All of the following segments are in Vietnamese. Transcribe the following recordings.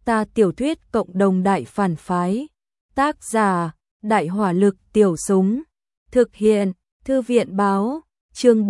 Ta tiểu thuyết cộng đồng đại phản phái. Tác giả, Đại hỏa lực tiểu súng. Thực hiện, Thư viện báo. Chương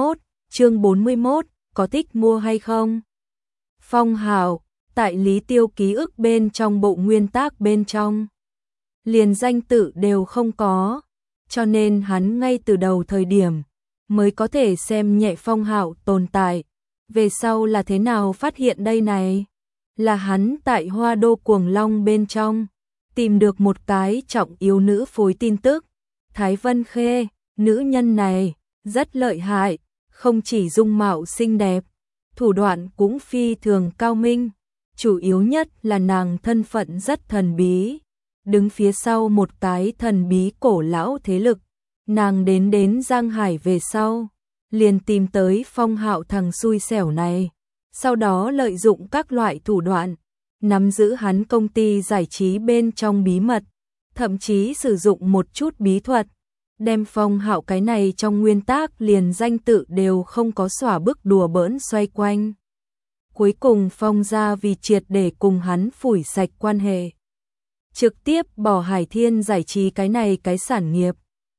41, có thích mua hay không? Phong hào, tại Lý Tiêu ký ức bên trong bộ nguyên tác bên trong. Liền danh tự đều không có, cho nên hắn ngay từ đầu thời điểm mới có thể xem nhẹ Phong hào tồn tại. Về sau là thế nào phát hiện đây này? Là hắn tại Hoa Đô Cuồng Long bên trong tìm được một cái trọng yếu nữ phối tin tức. Thái Vân Khê, nữ nhân này rất lợi hại, không chỉ dung mạo xinh đẹp, thủ đoạn cũng phi thường cao minh, chủ yếu nhất là nàng thân phận rất thần bí, đứng phía sau một cái thần bí cổ lão thế lực. Nàng đến Giang Hải về sau, liền tìm tới Phong Hạo thằng xui xẻo này, sau đó lợi dụng các loại thủ đoạn, nắm giữ hắn công ty giải trí bên trong bí mật, thậm chí sử dụng một chút bí thuật, đem Phong Hạo cái này trong nguyên tác liền danh tự đều không có xóa bức đùa bỡn xoay quanh. Cuối cùng Phong gia vì triệt để cùng hắn phủi sạch quan hệ, trực tiếp bỏ Hải Thiên giải trí cái này cái sản nghiệp.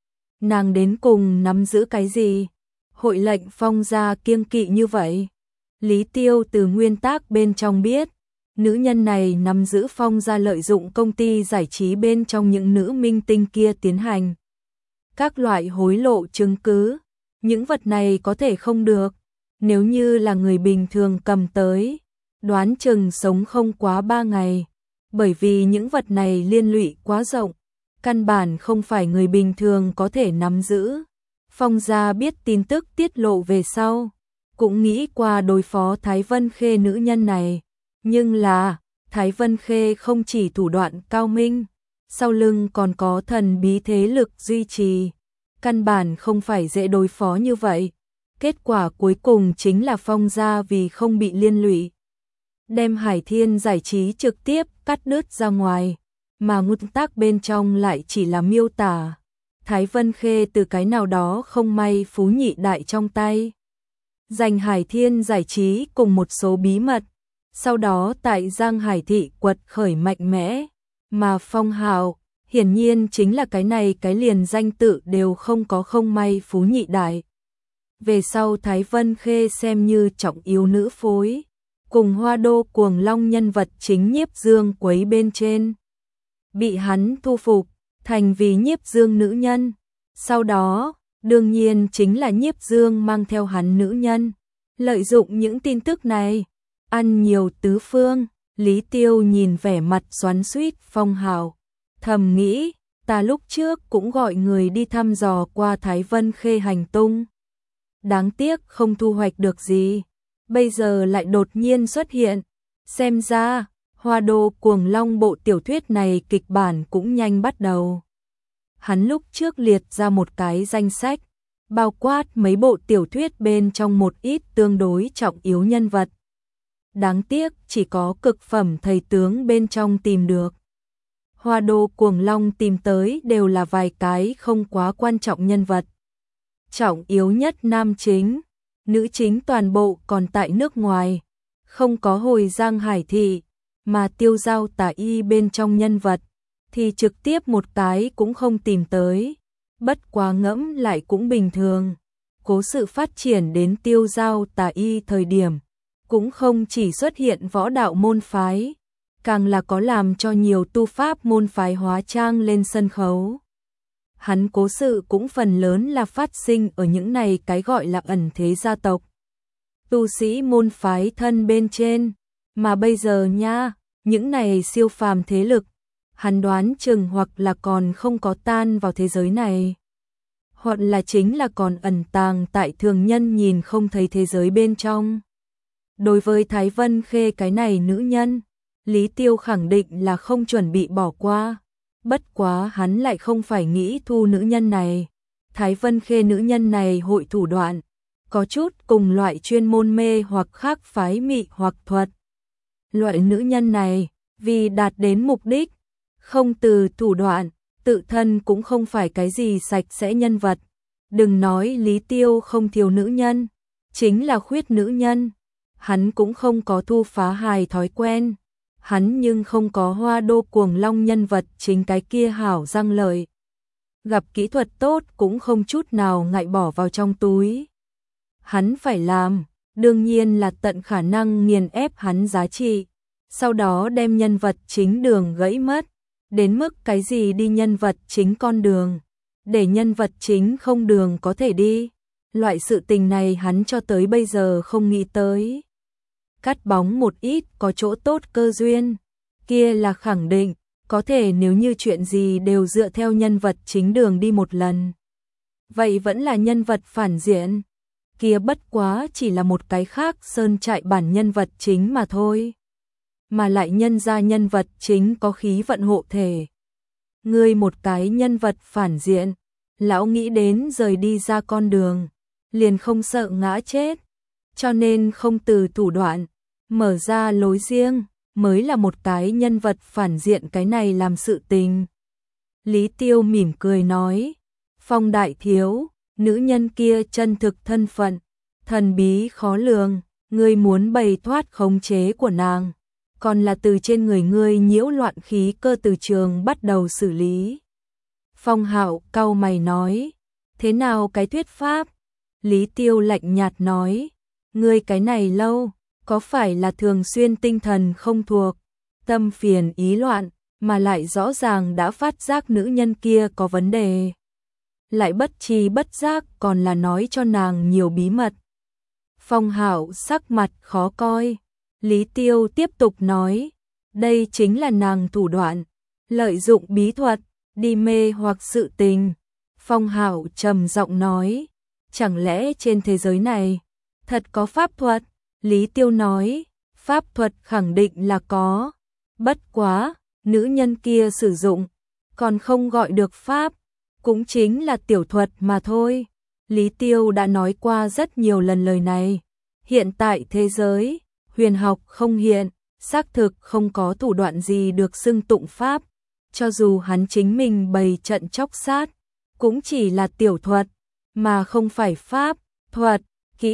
Nàng đến cùng nắm giữ cái gì? Hội lệnh Phong gia kiêng kỵ như vậy? Lý Tiêu từ nguyên tác bên trong biết, nữ nhân này nắm giữ Phong gia lợi dụng công ty giải trí bên trong những nữ minh tinh kia tiến hành các loại hối lộ chứng cứ. Những vật này có thể không được, nếu như là người bình thường cầm tới, đoán chừng sống không quá 3 ngày, bởi vì những vật này liên lụy quá rộng, căn bản không phải người bình thường có thể nắm giữ. Phong gia biết tin tức tiết lộ về sau, cũng nghĩ qua đối phó Thái Vân Khê nữ nhân này, nhưng là Thái Vân Khê không chỉ thủ đoạn cao minh, sau lưng còn có thần bí thế lực duy trì, căn bản không phải dễ đối phó như vậy. Kết quả cuối cùng chính là Phong gia vì không bị liên lụy, đem Hải Thiên giải trí trực tiếp cắt đứt ra ngoài, mà nguyên tác bên trong lại chỉ là miêu tả Thái Vân Khê từ cái nào đó không may phú nhị đại trong tay giành Hải Thiên giải trí cùng một số bí mật, sau đó tại Giang Hải thị quật khởi mạnh mẽ, mà Phong Hạo hiển nhiên chính là cái này cái liền danh tự đều không có không may phú nhị đại. Về sau Thái Vân Khê xem như trọng yếu nữ phối, cùng Hoa Đô Cuồng Long nhân vật chính Nhiếp Dương quấy bên trên, bị hắn thu phục thành vì Nhiếp Dương nữ nhân. Sau đó, đương nhiên chính là Nhiếp Dương mang theo hắn nữ nhân, lợi dụng những tin tức này, ăn nhiều tứ phương. Lý Tiêu nhìn vẻ mặt xoắn xuýt Phong Hạo, thầm nghĩ, ta lúc trước cũng gọi người đi thăm dò qua Thái Vân Khê hành tung, đáng tiếc không thu hoạch được gì, bây giờ lại đột nhiên xuất hiện, xem ra Hoa Đô Cuồng Long bộ tiểu thuyết này kịch bản cũng nhanh bắt đầu. Hắn lúc trước liệt ra một cái danh sách, bao quát mấy bộ tiểu thuyết bên trong một ít tương đối trọng yếu nhân vật. Đáng tiếc chỉ có cực phẩm thầy tướng bên trong tìm được. Hoa Đô Cuồng Long tìm tới đều là vài cái không quá quan trọng nhân vật. Trọng yếu nhất nam chính, nữ chính toàn bộ còn tại nước ngoài, không có hồi Giang Hải thị, mà Tiêu Giao Tả Y bên trong nhân vật thì trực tiếp một cái cũng không tìm tới. Bất quá ngẫm lại cũng bình thường, cố sự phát triển đến Tiêu Giao Tả Y thời điểm, cũng không chỉ xuất hiện võ đạo môn phái, càng là có làm cho nhiều tu pháp môn phái hóa trang lên sân khấu. Hắn cố sự cũng phần lớn là phát sinh ở những này cái gọi là ẩn thế gia tộc, tu sĩ môn phái thân bên trên, mà bây giờ nha, những này siêu phàm thế lực, hắn đoán chừng hoặc là còn không có tan vào thế giới này, hoặc là chính là còn ẩn tàng tại thường nhân nhìn không thấy thế giới bên trong. Đối với Thái Vân Khê cái này nữ nhân, Lý Tiêu khẳng định là không chuẩn bị bỏ qua. Bất quá hắn lại không phải nghĩ thu nữ nhân này. Thái Vân Khê nữ nhân này hội thủ đoạn, có chút cùng loại chuyên môn mê hoặc khác phái mị hoặc thuật. Loại nữ nhân này, vì đạt đến mục đích, không từ thủ đoạn, tự thân cũng không phải cái gì sạch sẽ nhân vật. Đừng nói Lý Tiêu không thiếu nữ nhân, chính là khuyết nữ nhân. Hắn cũng không có thu phá hài thói quen, hắn nhưng không có Hoa Đô Cuồng Long nhân vật chính cái kia hảo răng lợi. Gặp kỹ thuật tốt cũng không chút nào ngại bỏ vào trong túi. Hắn phải làm, đương nhiên là tận khả năng nghiền ép hắn giá trị, sau đó đem nhân vật chính đường gãy mất, đến mức cái gì đi nhân vật chính con đường, để nhân vật chính không đường có thể đi. Loại sự tình này hắn cho tới bây giờ không nghĩ tới. Cắt bóng một ít có chỗ tốt cơ duyên, kia là khẳng định, có thể nếu như chuyện gì đều dựa theo nhân vật chính đường đi một lần. Vậy vẫn là nhân vật phản diện, kia bất quá chỉ là một cái khác sơn trại bản nhân vật chính mà thôi. Mà lại nhân ra nhân vật chính có khí vận hộ thể. Ngươi một cái nhân vật phản diện, lão nghĩ đến rời đi ra con đường, liền không sợ ngã chết, cho nên không từ thủ đoạn, mở ra lối riêng, mới là một cái nhân vật phản diện cái này làm sự tình. Lý Tiêu mỉm cười nói, Phong đại thiếu, nữ nhân kia chân thực thân phận, thần bí khó lường, ngươi muốn bày thoát khống chế của nàng, còn là từ trên người ngươi nhiễu loạn khí cơ từ trường bắt đầu xử lý. Phong Hạo cau mày nói, thế nào cái thuyết pháp? Lý Tiêu lạnh nhạt nói, ngươi cái này lâu, có phải là thường xuyên tinh thần không thuộc, tâm phiền ý loạn, mà lại rõ ràng đã phát giác nữ nhân kia có vấn đề. Lại bất tri bất giác còn là nói cho nàng nhiều bí mật. Phong Hạo sắc mặt khó coi. Lý Tiêu tiếp tục nói, đây chính là nàng thủ đoạn, lợi dụng bí thuật, đi mê hoặc sự tình. Phong Hạo trầm giọng nói, chẳng lẽ trên thế giới này thật có pháp thuật? Lý Tiêu nói, pháp thuật khẳng định là có, bất quá, nữ nhân kia sử dụng, còn không gọi được pháp, cũng chính là tiểu thuật mà thôi. Lý Tiêu đã nói qua rất nhiều lần lời này. Hiện tại thế giới, huyền học không hiện, xác thực không có thủ đoạn gì được xưng tụng pháp, cho dù hắn chính mình bày trận chóc sát, cũng chỉ là tiểu thuật, mà không phải pháp, thuật,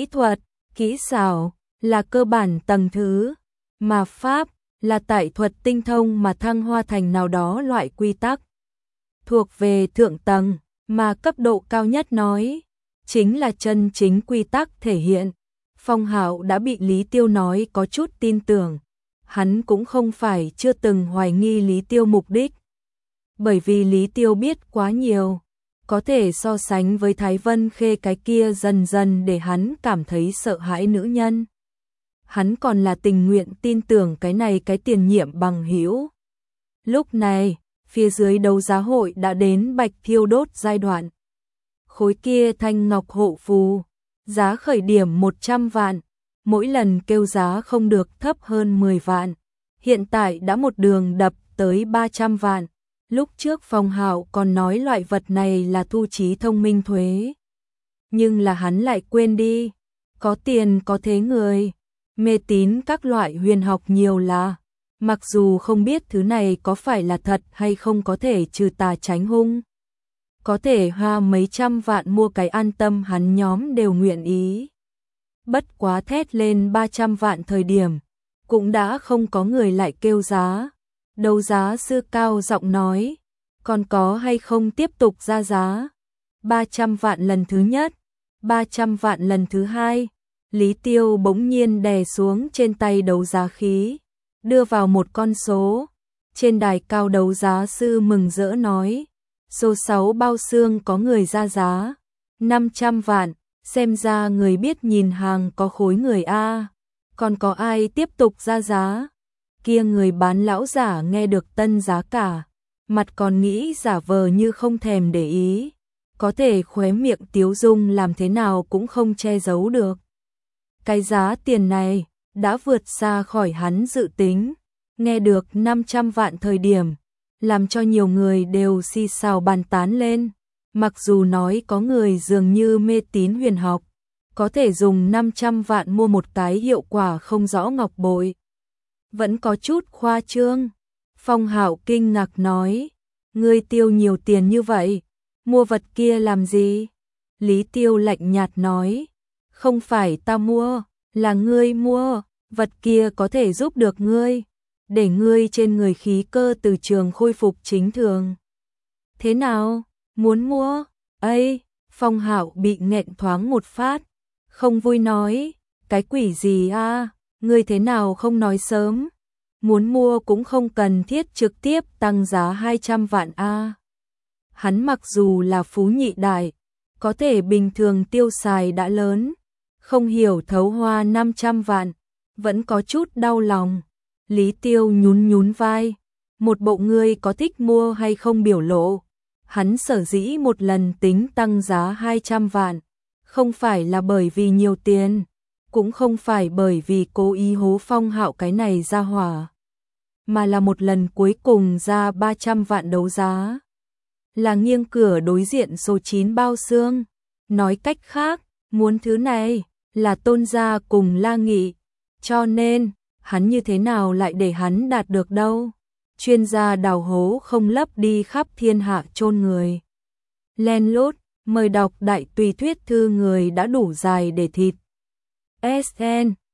kỹ xảo, là cơ bản tầng thứ, mà pháp, là tại thuật tinh thông mà thăng hoa thành nào đó loại quy tắc. Thuộc về thượng tầng, mà cấp độ cao nhất nói, chính là chân chính quy tắc thể hiện. Phong Hạo đã bị Lý Tiêu nói có chút tin tưởng, hắn cũng không phải chưa từng hoài nghi Lý Tiêu mục đích. Bởi vì Lý Tiêu biết quá nhiều, có thể so sánh với Thái Vân Khê cái kia dần dần để hắn cảm thấy sợ hãi nữ nhân. Hắn còn là tình nguyện tin tưởng cái này cái tiền nhiệm bằng hữu. Lúc này, phía dưới đấu giá hội đã đến bạch thiêu đốt giai đoạn. Khối kia thanh ngọc hộ phù, giá khởi điểm 100 vạn, mỗi lần kêu giá không được thấp hơn 10 vạn. Hiện tại đã một đường đập tới 300 vạn. Lúc trước Phong Hạo còn nói loại vật này là thu trí thông minh thuế. Nhưng là hắn lại quên đi, có tiền có thế người, mê tín các loại huyền học nhiều là, mặc dù không biết thứ này có phải là thật hay không có thể trừ tà tránh hung. Có thể hoa mấy trăm vạn mua cái an tâm hắn nhóm đều nguyện ý. Bất quá thét lên 300 vạn thời điểm, cũng đã không có người lại kêu giá. Đấu giá sư cao giọng nói, còn có hay không tiếp tục ra giá? 300 vạn lần thứ nhất, 300 vạn lần thứ hai. Lý Tiêu bỗng nhiên đè xuống trên tay đấu giá khí, đưa vào một con số. Trên đài cao đấu giá sư mừng rỡ nói, số 6 bao xương có người ra giá, 500 vạn, xem ra người biết nhìn hàng có khối người A. Còn có ai tiếp tục ra giá? Kia người bán lão giả nghe được tân giá cả, mặt còn nghĩ giả vờ như không thèm để ý, có thể khóe miệng tiếu dung làm thế nào cũng không che giấu được. Cái giá tiền này đã vượt xa khỏi hắn dự tính, nghe được 500 vạn thời điểm, làm cho nhiều người đều xì xào bàn tán lên. Mặc dù nói có người dường như mê tín huyền học, có thể dùng 500 vạn mua một cái hiệu quả không rõ ngọc bội, vẫn có chút khoa trương. Phong Hạo kinh ngạc nói, ngươi tiêu nhiều tiền như vậy, mua vật kia làm gì? Lý Tiêu lạnh nhạt nói, không phải ta mua, là ngươi mua, vật kia có thể giúp được ngươi. để ngươi trên người khí cơ từ trường khôi phục chính thường. Thế nào, muốn mua? Ây, Phong Hạo bị nghẹn thoáng một phát, không vui nói, cái quỷ gì a, ngươi thế nào không nói sớm? Muốn mua cũng không cần thiết trực tiếp tăng giá 200 vạn a. Hắn mặc dù là phú nhị đại, có thể bình thường tiêu xài đã lớn, không hiểu thấu hoa 500 vạn, vẫn có chút đau lòng. Lý Tiêu nhún nhún vai, một bộ ngươi có thích mua hay không biểu lộ. Hắn sở dĩ một lần tính tăng giá 200 vạn, không phải là bởi vì nhiều tiền, cũng không phải bởi vì cố ý hố Phong Hạo cái này ra hỏa, mà là một lần cuối cùng ra 300 vạn đấu giá. Là nghiêng cửa đối diện số 9 bao xương. Nói cách khác, muốn thứ này là Tôn gia cùng La Nghị, cho nên hắn như thế nào lại để hắn đạt được đâu. Chuyên gia đào hố không lấp đi khắp thiên hạ chôn người. Len lút, mời đọc đại tùy thuyết thư người đã đủ dài để thịt. SN